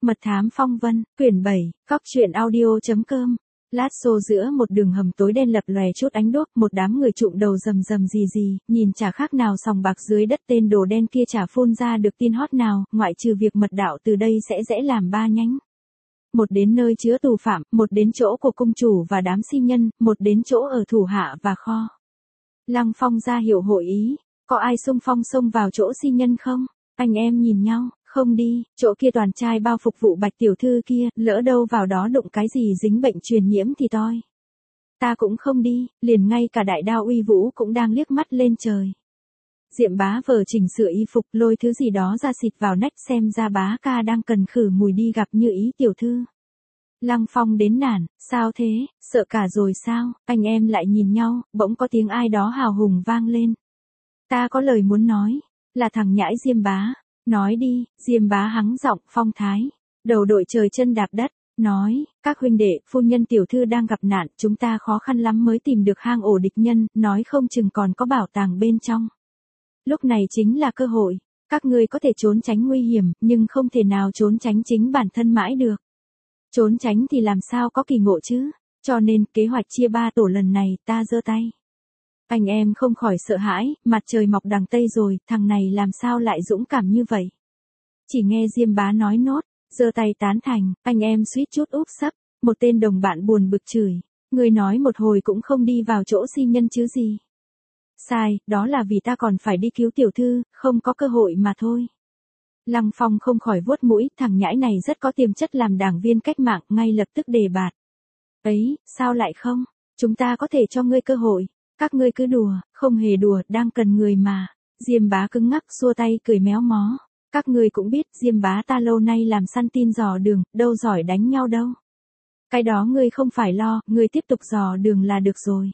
Mật thám phong vân, quyển 7, Cóc truyện audio.com. Lát xô giữa một đường hầm tối đen lập lòe chút ánh đuốc, một đám người trụm đầu rầm rầm gì, nhìn chả khác nào sòng bạc dưới đất, tên đồ đen kia chả phun ra được tin hot nào, ngoại trừ việc mật đạo từ đây sẽ dễ làm 3 nhánh. Một đến nơi chứa tù phạm, một đến chỗ của cung chủ và đám si nhân, một đến chỗ ở thủ hạ và kho. Lăng Phong ra hiệu hội ý, có ai xung phong xông vào chỗ si nhân không? Anh em nhìn nhau. Không đi, chỗ kia toàn trai bao phục vụ Bạch tiểu thư kia, lỡ đâu vào đó đụng cái gì dính bệnh truyền nhiễm thì toi. Ta cũng không đi, liền ngay cả đại đao Uy Vũ cũng đang liếc mắt lên trời. Diệm bá vờ chỉnh sửa y phục, lôi thứ gì đó ra xịt vào nách, xem ra bá ca đang cần khử mùi đi gặp Như Ý tiểu thư. Lăng Phong đến nản, sao thế, sợ cả rồi sao? Anh em lại nhìn nhau, bỗng có tiếng ai đó hào hùng vang lên. Ta có lời muốn nói, là thằng nhãi Diêm bá. Nói đi, Diêm bá hắng giọng phong thái. Đầu đội trời chân đạp đất, nói, các huynh đệ, phu nhân tiểu thư đang gặp nạn, chúng ta khó khăn lắm mới tìm được hang ổ địch nhân, nói không chừng còn có bảo tàng bên trong. Lúc này chính là cơ hội, các ngươi có thể trốn tránh nguy hiểm, nhưng không thể nào trốn tránh chính bản thân mãi được. Trốn tránh thì làm sao có kỳ ngộ chứ, cho nên kế hoạch chia 3 tổ lần này, ta giơ tay. Anh em không khỏi sợ hãi, mặt trời mọc đằng Tây rồi, thằng này làm sao lại dũng cảm như vậy. Chỉ nghe Diêm bá nói nốt, giơ tay tán thành, anh em suýt chút úp sấp, một tên đồng bạn buồn bực chửi, người nói một hồi cũng không đi vào chỗ si nhân chứ gì. Sai, đó là vì ta còn phải đi cứu tiểu thư, không có cơ hội mà thôi. Lăng Phong không khỏi vuốt mũi, thằng nhãi này rất có tiềm chất làm đảng viên cách mạng, ngay lập tức đề bạt. Ấy, sao lại không, chúng ta có thể cho ngươi cơ hội. Các ngươi cứ đùa, không hề đùa, đang cần người mà. Diêm bá cứng ngắc xua tay cười méo mó. Các ngươi cũng biết Diêm bá ta lâu nay làm săn tin dò đường, đâu giỏi đánh nhau đâu. Cái đó ngươi không phải lo, ngươi tiếp tục dò đường là được rồi.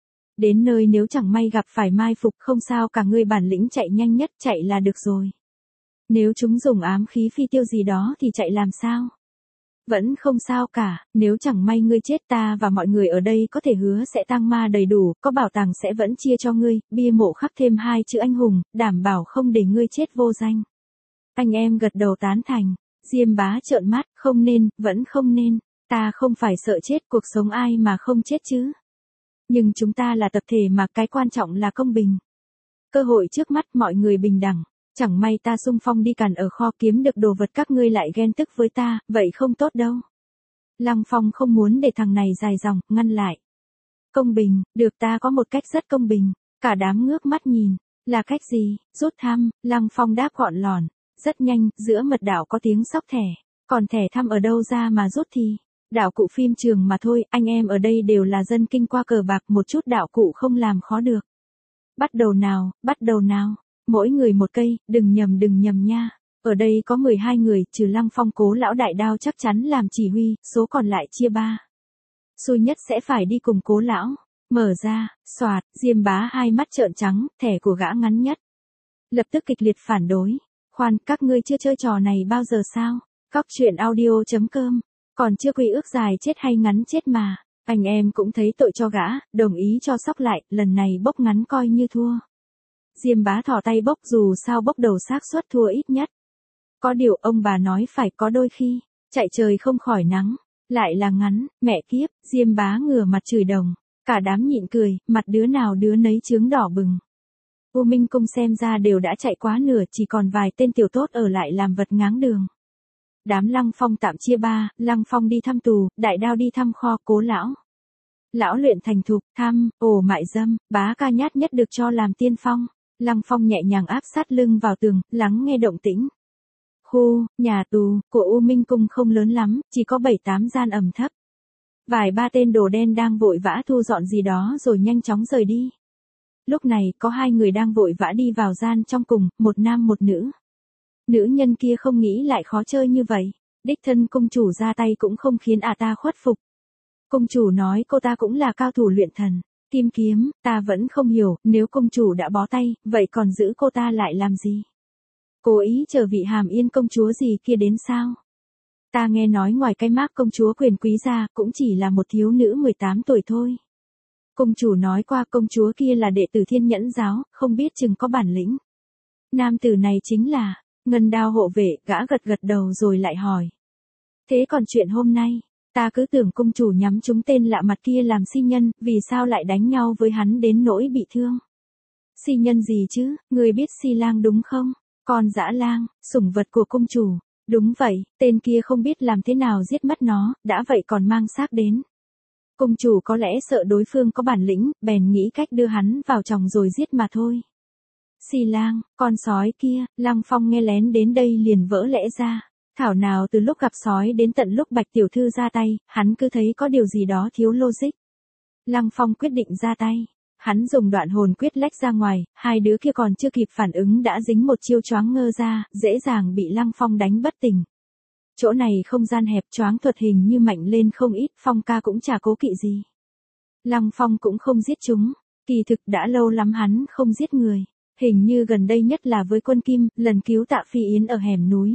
Đến nơi nếu chẳng may gặp phải mai phục không sao cả, ngươi bản lĩnh chạy nhanh nhất chạy là được rồi. Nếu chúng dùng ám khí phi tiêu gì đó thì chạy làm sao? Vẫn không sao cả, nếu chẳng may ngươi chết ta và mọi người ở đây có thể hứa sẽ tang ma đầy đủ, có bảo tàng sẽ vẫn chia cho ngươi, bia mộ khắc thêm 2 chữ anh hùng, đảm bảo không để ngươi chết vô danh. Anh em gật đầu tán thành, Diêm bá trợn mắt, không nên, vẫn không nên, ta không phải sợ chết, cuộc sống ai mà không chết chứ. Nhưng chúng ta là tập thể mà, cái quan trọng là công bình. Cơ hội trước mắt mọi người bình đẳng. Chẳng may ta xung phong đi càn ở kho kiếm được đồ vật, các ngươi lại ghen tức với ta, vậy không tốt đâu. Lăng Phong không muốn để thằng này dài dòng, ngăn lại. Công bình, được, ta có một cách rất công bình. Cả đám ngước mắt nhìn, là cách gì? Rút thăm, Lăng Phong đáp gọn lỏn. Rất nhanh, giữa mật đảo có tiếng xóc thẻ. Còn thẻ thăm ở đâu ra mà rút thì? Đạo cụ phim trường mà thôi, anh em ở đây đều là dân kinh qua cờ bạc, một chút đạo cụ không làm khó được. Bắt đầu nào, bắt đầu nào. Mỗi người một cây, đừng nhầm nha. Ở đây có 12 người, trừ Lăng Phong, Cố lão đại đao chắc chắn làm chỉ huy, số còn lại chia 3. Xui nhất sẽ phải đi cùng Cố lão. Mở ra, xoạt, Diêm bá hai mắt trợn trắng, thẻ của gã ngắn nhất. Lập tức kịch liệt phản đối. Khoan, các ngươi chưa chơi trò này bao giờ sao? Cóc truyện audio.com. Còn chưa quy ước dài chết hay ngắn chết mà. Anh em cũng thấy tội cho gã, đồng ý cho sóc lại, lần này bốc ngắn coi như thua. Diêm bá thò tay bốc, dù sao bốc đầu xác suất thua ít nhất. Có điều ông bà nói phải có đôi khi, chạy trời không khỏi nắng, lại là ngắn, mẹ kiếp, Diêm bá ngửa mặt chửi đồng. Cả đám nhịn cười, mặt đứa nào đứa nấy chướng đỏ bừng. U Minh Cung xem ra đều đã chạy quá nửa, chỉ còn vài tên tiểu tốt ở lại làm vật ngáng đường. Đám Lăng Phong tạm chia 3, Lăng Phong đi thăm tù, đại đao đi thăm kho, Cố lão. Lão luyện thành thục, thăm, ổ mại dâm, bá ca nhát nhất được cho làm tiên phong. Lăng Phong nhẹ nhàng áp sát lưng vào tường, lắng nghe động tĩnh. Khu, nhà tù, của U Minh Cung không lớn lắm, chỉ có 7-8 gian ẩm thấp. Vài ba tên đồ đen đang vội vã thu dọn gì đó rồi nhanh chóng rời đi. Lúc này, có 2 người đang vội vã đi vào gian trong cùng, một nam một nữ. Nữ nhân kia không nghĩ lại khó chơi như vậy. Đích thân cung chủ ra tay cũng không khiến ta khuất phục. Cung chủ nói cô ta cũng là cao thủ luyện thần. Kim kiếm, ta vẫn không hiểu, nếu công chủ đã bó tay, vậy còn giữ cô ta lại làm gì? Cố ý chờ vị Hàm Yên công chúa gì kia đến sao? Ta nghe nói ngoài cái mác công chúa quyền quý ra, cũng chỉ là một thiếu nữ 18 tuổi thôi. Công chủ nói qua công chúa kia là đệ tử Thiên Nhẫn giáo, không biết chừng có bản lĩnh. Nam tử này chính là Ngân Đao hộ vệ, gã gật gật đầu rồi lại hỏi. Thế còn chuyện hôm nay, ta cứ tưởng cung chủ nhắm trúng tên lạ mặt kia làm si nhân, vì sao lại đánh nhau với hắn đến nỗi bị thương? Si nhân gì chứ, người biết si lang đúng không? Con dã lang, sủng vật của cung chủ. Đúng vậy, tên kia không biết làm thế nào giết mất nó, đã vậy còn mang xác đến. Cung chủ có lẽ sợ đối phương có bản lĩnh, bèn nghĩ cách đưa hắn vào chồng rồi giết mà thôi. Si lang, con sói kia, Lăng Phong nghe lén đến đây liền vỡ lẽ ra. Thảo nào từ lúc gặp sói đến tận lúc Bạch tiểu thư ra tay, hắn cứ thấy có điều gì đó thiếu logic. Lăng Phong quyết định ra tay. Hắn dùng đoạn hồn quyết lách ra ngoài, hai đứa kia còn chưa kịp phản ứng đã dính một chiêu choáng ngơ ra, dễ dàng bị Lăng Phong đánh bất tỉnh. Chỗ này không gian hẹp, choáng thuật hình như mạnh lên không ít, Phong ca cũng chả cố kỵ gì. Lăng Phong cũng không giết chúng, kỳ thực đã lâu lắm hắn không giết người, hình như gần đây nhất là với Quân Kim, lần cứu Tạ Phi Yến ở hẻm núi.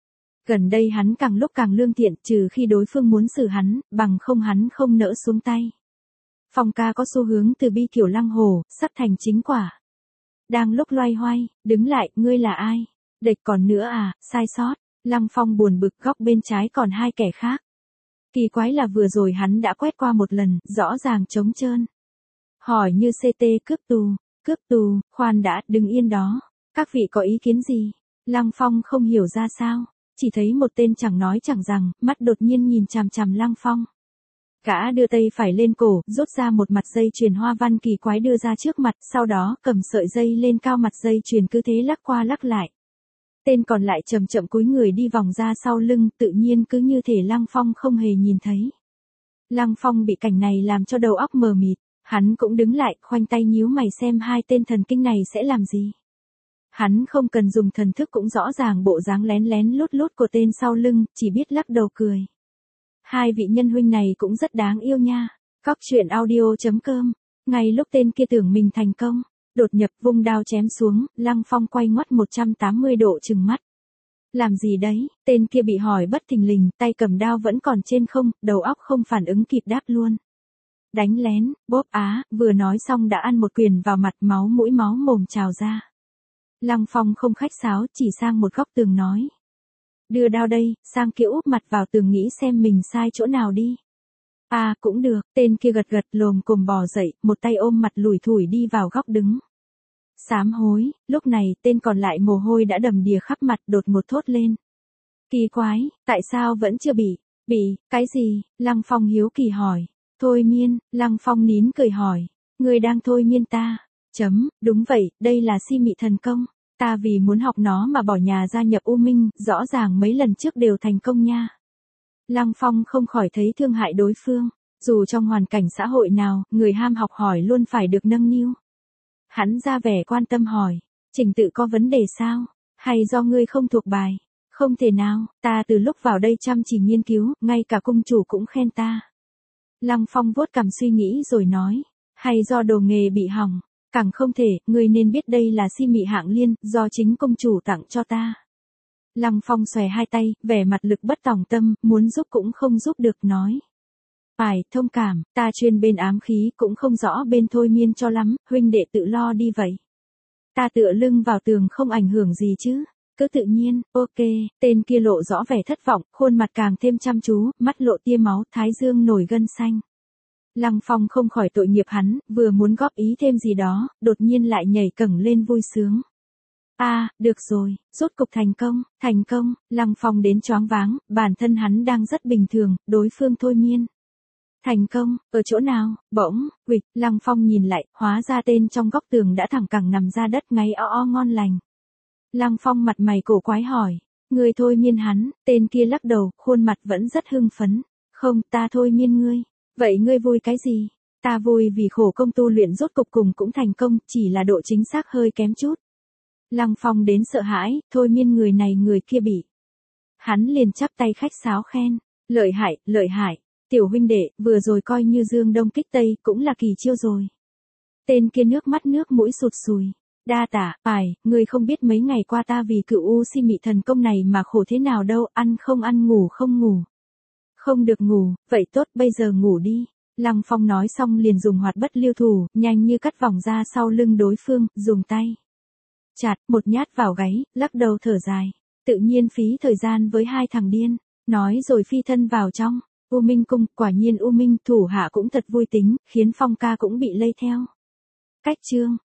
Gần đây hắn càng lúc càng lương thiện, trừ khi đối phương muốn xử hắn, bằng không hắn không nỡ xuống tay. Phong ca có xu hướng từ bi kiểu Lăng Hồ, sắp thành chính quả. Đang lúc loay hoay, đứng lại, ngươi là ai? Địch còn nữa à, sai sót. Lăng Phong buồn bực, góc bên trái còn hai kẻ khác. Kỳ quái là vừa rồi hắn đã quét qua một lần, rõ ràng trống trơn. Hỏi như CT cướp tù, khoan đã, đừng yên đó. Các vị có ý kiến gì? Lăng Phong không hiểu ra sao, chỉ thấy một tên chẳng nói chẳng rằng, mắt đột nhiên nhìn chằm chằm Lăng Phong. Gã đưa tay phải lên cổ, rút ra một mặt dây chuyền hoa văn kỳ quái đưa ra trước mặt, sau đó cầm sợi dây lên cao mặt dây chuyền cứ thế lắc qua lắc lại. Tên còn lại chậm chậm cúi người đi vòng ra sau lưng, tự nhiên cứ như thể Lăng Phong không hề nhìn thấy. Lăng Phong bị cảnh này làm cho đầu óc mờ mịt, hắn cũng đứng lại, khoanh tay nhíu mày xem hai tên thần kinh này sẽ làm gì. Hắn không cần dùng thần thức cũng rõ ràng bộ dáng lén lén lút lút của tên sau lưng, chỉ biết lắc đầu cười. Hai vị nhân huynh này cũng rất đáng yêu nha. Cóc truyện audio.com. Ngay lúc tên kia tưởng mình thành công, đột nhập vung đao chém xuống, Lăng Phong quay ngoắt 180 độ trừng mắt. Làm gì đấy? Tên kia bị hỏi bất thình lình, tay cầm đao vẫn còn trên không, đầu óc không phản ứng kịp đáp luôn. Đánh lén, bóp á, vừa nói xong đã ăn một quyền vào mặt, máu mũi máu mồm trào ra. Lăng Phong không khách sáo, chỉ sang một góc tường nói. Đưa đao đây, sang kia úp mặt vào tường nghĩ xem mình sai chỗ nào đi. À, cũng được, tên kia gật gật lồm cồm bò dậy, một tay ôm mặt lủi thủi đi vào góc đứng. Sám hối, lúc này tên còn lại mồ hôi đã đầm đìa khắp mặt đột ngột thốt lên. Kỳ quái, tại sao vẫn chưa bị, cái gì, Lăng Phong hiếu kỳ hỏi. Thôi miên, Lăng Phong nín cười hỏi. Người đang thôi miên ta. Đúng vậy, đây là si mị thần công. Ta vì muốn học nó mà bỏ nhà gia nhập U Minh, rõ ràng mấy lần trước đều thành công nha. Lăng Phong không khỏi thấy thương hại đối phương. Dù trong hoàn cảnh xã hội nào, người ham học hỏi luôn phải được nâng niu. Hắn ra vẻ quan tâm hỏi. Trình tự có vấn đề sao? Hay do ngươi không thuộc bài? Không thể nào, ta từ lúc vào đây chăm chỉ nghiên cứu, ngay cả cung chủ cũng khen ta. Lăng Phong vuốt cằm suy nghĩ rồi nói. Hay do đồ nghề bị hỏng? Càng không thể, ngươi nên biết đây là si mị hạng liên, do chính công chủ tặng cho ta. Lăng Phong xòe hai tay, vẻ mặt lực bất tòng tâm, muốn giúp cũng không giúp được nói. Phải, thông cảm, ta chuyên bên ám khí cũng không rõ bên thôi miên cho lắm, huynh đệ tự lo đi vậy. Ta tựa lưng vào tường không ảnh hưởng gì chứ, cứ tự nhiên, ok, tên kia lộ rõ vẻ thất vọng, khuôn mặt càng thêm chăm chú, mắt lộ tia máu, thái dương nổi gân xanh. Lăng Phong không khỏi tội nghiệp hắn, vừa muốn góp ý thêm gì đó, đột nhiên lại nhảy cẫng lên vui sướng. Được rồi, rốt cục thành công, Lăng Phong đến choáng váng, bản thân hắn đang rất bình thường, đối phương thôi miên. Thành công, ở chỗ nào, bỗng, Lăng Phong nhìn lại, hóa ra tên trong góc tường đã thẳng cẳng nằm ra đất ngáy o ngon lành. Lăng Phong mặt mày cổ quái hỏi, ngươi thôi miên hắn, tên kia lắc đầu, khuôn mặt vẫn rất hưng phấn. Không, ta thôi miên ngươi. Vậy ngươi vui cái gì? Ta vui vì khổ công tu luyện rốt cục cùng cũng thành công, chỉ là độ chính xác hơi kém chút. Lăng Phong đến sợ hãi, thôi miên người này người kia bị. Hắn liền chắp tay khách sáo khen, lợi hại, tiểu huynh đệ, vừa rồi coi như dương đông kích tây, cũng là kỳ chiêu rồi. Tên kia nước mắt nước mũi sụt sùi. Đa tả, ngươi không biết mấy ngày qua ta vì cựu u si mị thần công này mà khổ thế nào đâu, ăn không ăn ngủ không ngủ. Không được ngủ, vậy tốt bây giờ ngủ đi. Lăng Phong nói xong liền dùng hoạt bất lưu thủ, nhanh như cắt vòng ra sau lưng đối phương, dùng tay. Chặt, một nhát vào gáy, lắc đầu thở dài. Tự nhiên phí thời gian với hai thằng điên. Nói rồi phi thân vào trong. U Minh cung, quả nhiên U Minh thủ hạ cũng thật vui tính, khiến Phong ca cũng bị lây theo. Cách chương.